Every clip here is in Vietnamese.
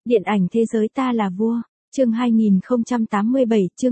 Điện ảnh thế giới ta là vua. Chương 2087, chương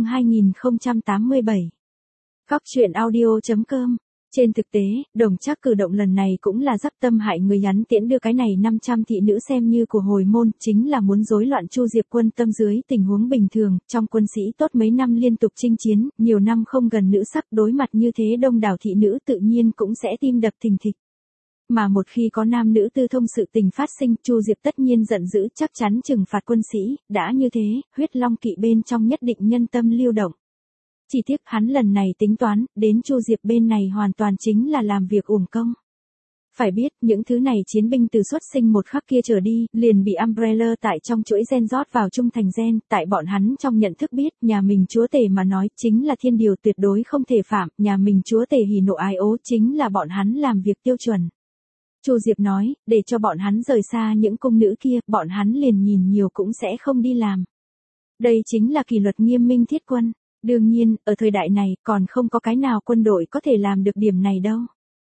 2087. Góc truyện audio.com. Trên thực tế, Đồng Trác cử động lần này cũng là dắp tâm hại người, nhắn tiễn đưa cái này 500 thị nữ xem như của hồi môn, chính là muốn rối loạn Chu Diệp quân tâm. Dưới tình huống bình thường, trong quân sĩ tốt mấy năm liên tục chinh chiến, nhiều năm không gần nữ sắc, đối mặt như thế đông đảo thị nữ tự nhiên cũng sẽ tim đập thình thịch. Mà một khi có nam nữ tư thông sự tình phát sinh, Chu Diệp tất nhiên giận dữ, chắc chắn trừng phạt quân sĩ. Đã như thế, huyết long kỵ bên trong nhất định nhân tâm lưu động. Chỉ tiếc hắn lần này tính toán, đến Chu Diệp bên này hoàn toàn chính là làm việc uổng công. Phải biết, những thứ này chiến binh từ xuất sinh một khắc kia trở đi, liền bị Umbrella tại trong chuỗi gen rót vào trung thành gen, tại bọn hắn trong nhận thức biết, nhà mình chúa tể mà nói, chính là thiên điều tuyệt đối không thể phạm, nhà mình chúa tể hỉ nộ ái ố chính là bọn hắn làm việc tiêu chuẩn. Chu Diệp nói, để cho bọn hắn rời xa những cung nữ kia, bọn hắn liền nhìn nhiều cũng sẽ không đi làm. Đây chính là kỷ luật nghiêm minh thiết quân. Đương nhiên, ở thời đại này, còn không có cái nào quân đội có thể làm được điểm này đâu.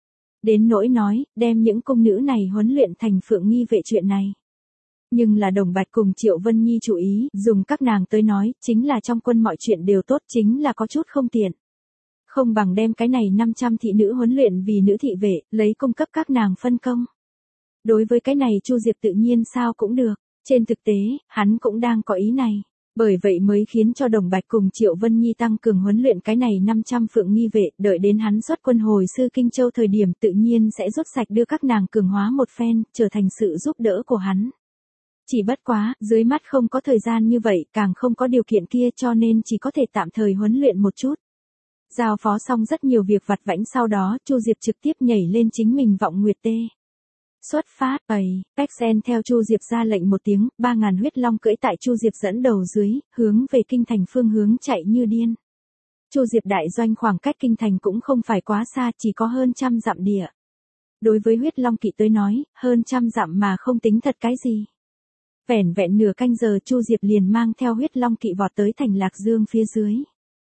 Đến nỗi nói, đem những cung nữ này huấn luyện thành phượng nghi vệ chuyện này. Nhưng là Đồng Bạch cùng Triệu Vân Nhi chủ ý, dùng các nàng tới nói, chính là trong quân mọi chuyện đều tốt, chính là có chút không tiện. Không bằng đem cái này 500 thị nữ huấn luyện vì nữ thị vệ, lấy cung cấp các nàng phân công. Đối với cái này Chu Diệp tự nhiên sao cũng được, trên thực tế, hắn cũng đang có ý này. Bởi vậy mới khiến cho Đồng Bạch cùng Triệu Vân Nhi tăng cường huấn luyện cái này 500 phượng nghi vệ, đợi đến hắn xuất quân hồi sư Kinh Châu thời điểm tự nhiên sẽ rút sạch đưa các nàng cường hóa một phen, trở thành sự giúp đỡ của hắn. Chỉ bất quá, dưới mắt không có thời gian như vậy, càng không có điều kiện kia cho nên chỉ có thể tạm thời huấn luyện một chút. Giao phó xong rất nhiều việc vặt vãnh sau đó, Chu Diệp trực tiếp nhảy lên chính mình vọng nguyệt tê. Xuất phát, Pexen theo Chu Diệp ra lệnh một tiếng, 3.000 huyết long cưỡi tại Chu Diệp dẫn đầu dưới, hướng về kinh thành phương hướng chạy như điên. Chu Diệp đại doanh khoảng cách kinh thành cũng không phải quá xa, chỉ có hơn 100 dặm địa. Đối với huyết long kỵ tới nói, hơn 100 dặm mà không tính thật cái gì. Vẻn vẹn nửa canh giờ Chu Diệp liền mang theo huyết long kỵ vọt tới thành Lạc Dương phía dưới.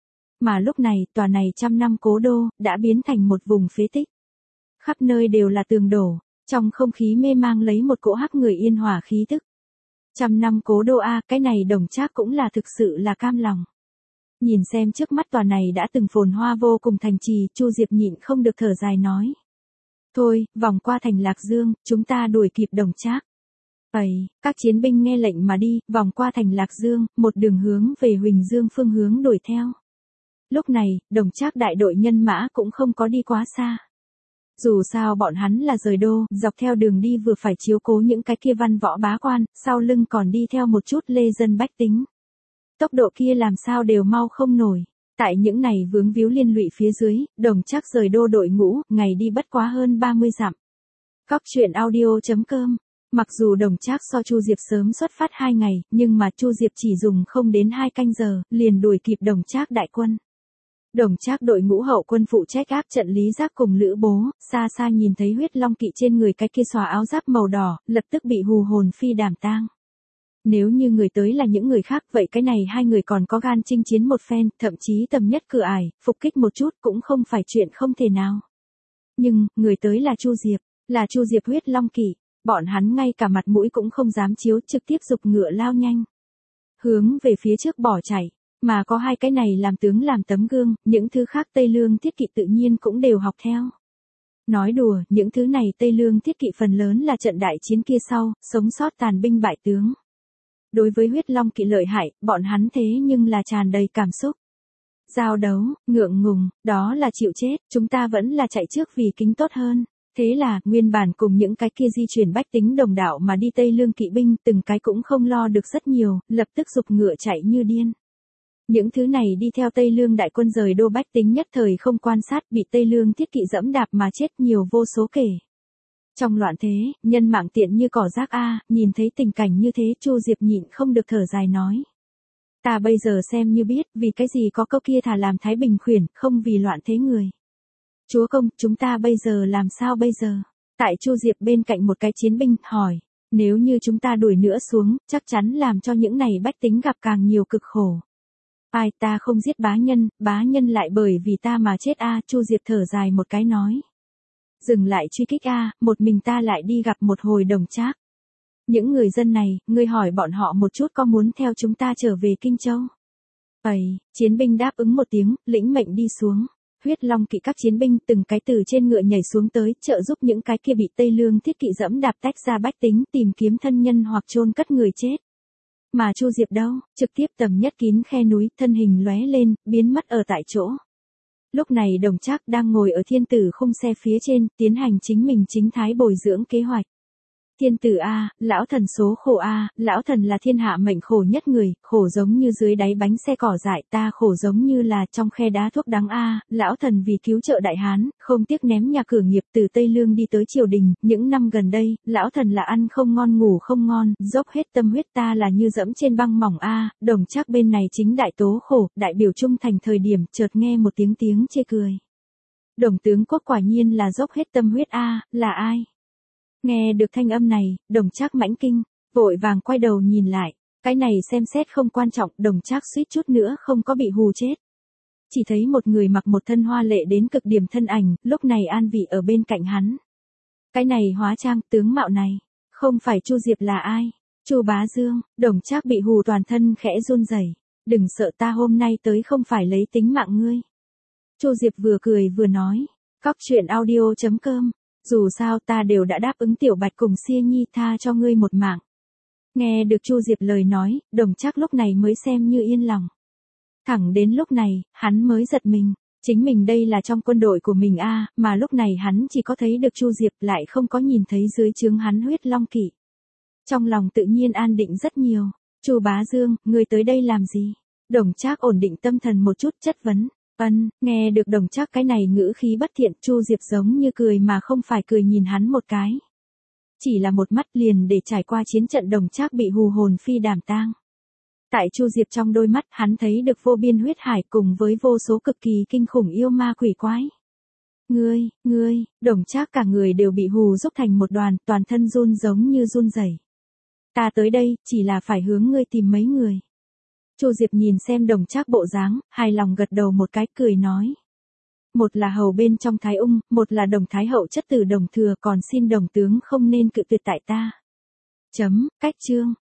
Mà lúc này, tòa này 100 năm cố đô, đã biến thành một vùng phế tích. Khắp nơi đều là tường đổ. Trong không khí mê mang lấy một cỗ hắc người yên hòa khí tức. 100 năm cố đô a, cái này Đồng Trác cũng là thực sự là cam lòng. Nhìn xem trước mắt tòa này đã từng phồn hoa vô cùng thành trì, Chu Diệp nhịn không được thở dài nói. Thôi, vòng qua thành Lạc Dương, chúng ta đuổi kịp Đồng Trác. Các chiến binh nghe lệnh mà đi, vòng qua thành Lạc Dương, một đường hướng về Huỳnh Dương phương hướng đuổi theo. Lúc này, Đồng Trác đại đội nhân mã cũng không có đi quá xa. Dù sao bọn hắn là rời đô, dọc theo đường đi vừa phải chiếu cố những cái kia văn võ bá quan, sau lưng còn đi theo một chút lê dân bách tính. Tốc độ kia làm sao đều mau không nổi. Tại những này vướng víu liên lụy phía dưới, Đồng Trác rời đô đội ngũ, ngày đi bất quá hơn 30 dặm. Góc truyện audio.com. Mặc dù Đồng Trác so Chu Diệp sớm xuất phát 2 ngày, nhưng mà Chu Diệp chỉ dùng không đến 2 canh giờ, liền đuổi kịp Đồng Trác đại quân. Đồng Trác đội ngũ hậu quân phụ trách áp trận Lý Giác cùng Lữ Bố, xa xa nhìn thấy huyết long kỵ trên người cái kia xòa áo giáp màu đỏ, lập tức bị hù hồn phi đảm tang. Nếu như người tới là những người khác, vậy cái này hai người còn có gan chinh chiến một phen, thậm chí tầm nhất cửa ải, phục kích một chút cũng không phải chuyện không thể nào. Nhưng, người tới là Chu Diệp huyết long kỵ, bọn hắn ngay cả mặt mũi cũng không dám chiếu, trực tiếp giục ngựa lao nhanh. Hướng về phía trước bỏ chạy. Mà có hai cái này làm tướng làm tấm gương, những thứ khác Tây Lương thiết kỵ tự nhiên cũng đều học theo. Nói đùa, những thứ này Tây Lương thiết kỵ phần lớn là trận đại chiến kia sau, sống sót tàn binh bại tướng. Đối với huyết long kỵ lợi hại, bọn hắn thế nhưng là tràn đầy cảm xúc. Giao đấu, ngượng ngùng, đó là chịu chết, chúng ta vẫn là chạy trước vì kính tốt hơn. Thế là, nguyên bản cùng những cái kia di chuyển bách tính đồng đạo mà đi Tây Lương kỵ binh, từng cái cũng không lo được rất nhiều, lập tức giục ngựa chạy như điên. Những thứ này đi theo Tây Lương đại quân rời đô bách tính nhất thời không quan sát, bị Tây Lương thiết kỵ dẫm đạp mà chết nhiều vô số kể. Trong loạn thế, nhân mạng tiện như cỏ rác a, nhìn thấy tình cảnh như thế Chu Diệp nhịn không được thở dài nói. Ta bây giờ xem như biết, vì cái gì có câu kia thà làm thái bình khuyển, không vì loạn thế người. Chúa công, chúng ta bây giờ làm sao bây giờ? Tại Chu Diệp bên cạnh một cái chiến binh, hỏi. Nếu như chúng ta đuổi nữa xuống, chắc chắn làm cho những này bách tính gặp càng nhiều cực khổ. Ai, ta không giết bá nhân lại bởi vì ta mà chết a, Chu Diệp thở dài một cái nói. Dừng lại truy kích a, một mình ta lại đi gặp một hồi Đồng Trác. Những người dân này, ngươi hỏi bọn họ một chút có muốn theo chúng ta trở về Kinh Châu. Chiến binh đáp ứng một tiếng, lĩnh mệnh đi xuống. Huyết Long kỵ các chiến binh từng cái từ trên ngựa nhảy xuống tới, trợ giúp những cái kia bị Tây Lương thiết kỵ dẫm đạp tách ra bách tính, tìm kiếm thân nhân hoặc chôn cất người chết. Mà Chu Diệp đâu, trực tiếp tầm nhất kín khe núi, thân hình lóe lên, biến mất ở tại chỗ. Lúc này Đồng Trác đang ngồi ở thiên tử khung xe phía trên, tiến hành chính mình chính thái bồi dưỡng kế hoạch. Thiên tử a, lão thần số khổ a, lão thần là thiên hạ mệnh khổ nhất người, khổ giống như dưới đáy bánh xe cỏ dại, ta khổ giống như là trong khe đá thuốc đắng a, lão thần vì cứu trợ đại hán, không tiếc ném nhà cửa nghiệp từ Tây Lương đi tới triều đình, những năm gần đây, lão thần là ăn không ngon ngủ không ngon, dốc hết tâm huyết, ta là như dẫm trên băng mỏng a. Đồng Trác bên này chính đại tố khổ, đại biểu trung thành thời điểm, chợt nghe một tiếng chê cười. Đồng tướng quốc quả nhiên là dốc hết tâm huyết a, là ai? Nghe được thanh âm này, Đồng Trác mãnh kinh, vội vàng quay đầu nhìn lại, cái này xem xét không quan trọng, Đồng Trác suýt chút nữa không có bị hù chết. Chỉ thấy một người mặc một thân hoa lệ đến cực điểm thân ảnh, lúc này an vị ở bên cạnh hắn. Cái này hóa trang, tướng mạo này, không phải Chu Diệp là ai? Chu Bá Dương. Đồng Trác bị hù toàn thân khẽ run rẩy, đừng sợ, ta hôm nay tới không phải lấy tính mạng ngươi. Chu Diệp vừa cười vừa nói, coctruyện.audio.com. Dù sao ta đều đã đáp ứng Tiểu Bạch cùng Xia Nhi tha cho ngươi một mạng. Nghe được Chu Diệp lời nói, Đồng Trác lúc này mới xem như yên lòng. Thẳng đến lúc này, hắn mới giật mình. Chính mình đây là trong quân đội của mình a, mà lúc này hắn chỉ có thấy được Chu Diệp, lại không có nhìn thấy dưới trướng hắn Huyết Long kỵ. Trong lòng tự nhiên an định rất nhiều. Chu Bá Dương, ngươi tới đây làm gì? Đồng Trác ổn định tâm thần một chút, chất vấn. Nghe được Đồng Trác cái này ngữ khí bất thiện, Chu Diệp giống như cười mà không phải cười nhìn hắn một cái. Chỉ là một mắt liền để trải qua chiến trận, Đồng Trác bị hù hồn phi đảm tang. Tại Chu Diệp trong đôi mắt, hắn thấy được vô biên huyết hải cùng với vô số cực kỳ kinh khủng yêu ma quỷ quái. Ngươi, Đồng Trác cả người đều bị hù rúc thành một đoàn, toàn thân run giống như run rẩy. Ta tới đây, chỉ là phải hướng ngươi tìm mấy người. Chu Diệp nhìn xem Đồng Trác bộ dáng, hài lòng gật đầu một cái, cười nói. Một là hầu bên trong Thái Ung, một là Đồng Thái Hậu chất tử Đồng Thừa, còn xin Đồng tướng không nên cự tuyệt tại ta. Cách chương.